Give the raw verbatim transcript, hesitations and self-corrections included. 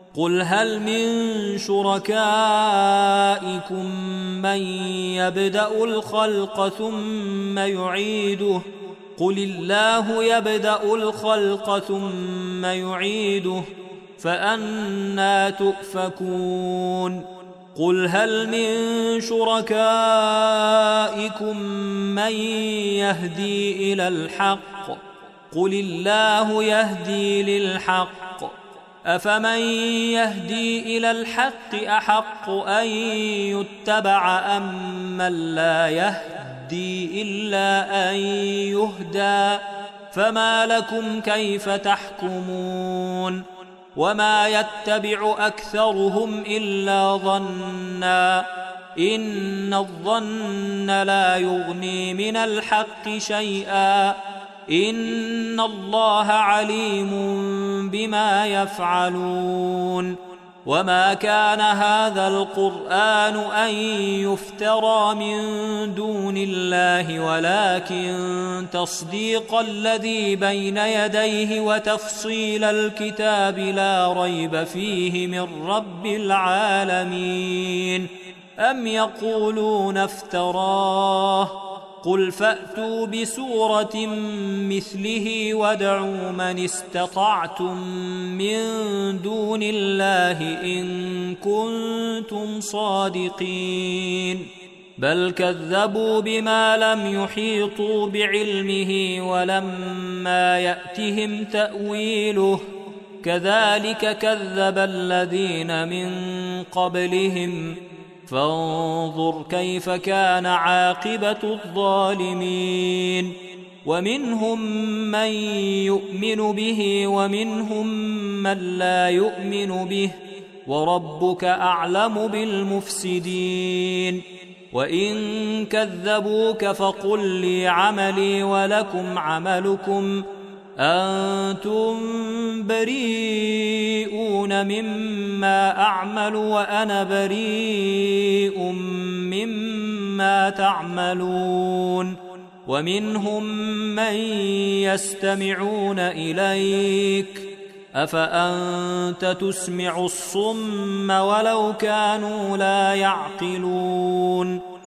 قل هل من شركائكم من يبدأ الخلق ثم يعيده قل الله يبدأ الخلق ثم يعيده فأنى تؤفكون قل هل من شركائكم من يهدي إلى الحق قل الله يهدي للحق أفمن يهدي إلى الحق أحق أن يتبع أم من لا يهدي إلا أن يهدى فما لكم كيف تحكمون وما يتبع أكثرهم إلا ظنا إن الظن لا يغني من الحق شيئا إن الله عليم بما يفعلون وما كان هذا القرآن أن يفترى من دون الله ولكن تصديق الذي بين يديه وتفصيل الكتاب لا ريب فيه من رب العالمين أم يقولون افتراه قل فأتوا بسورة مثله وادعوا من استطعتم من دون الله إن كنتم صادقين بل كذبوا بما لم يحيطوا بعلمه ولما يأتهم تأويله كذلك كذب الذين من قبلهم فانظر كيف كان عاقبة الظالمين ومنهم من يؤمن به ومنهم من لا يؤمن به وربك أعلم بالمفسدين وإن كذبوك فقل لي عملي ولكم عملكم أنتم بريئون مما أعمل وأنا بريء مما تعملون ومنهم من يستمعون إليك أفأنت تسمع الصم ولو كانوا لا يعقلون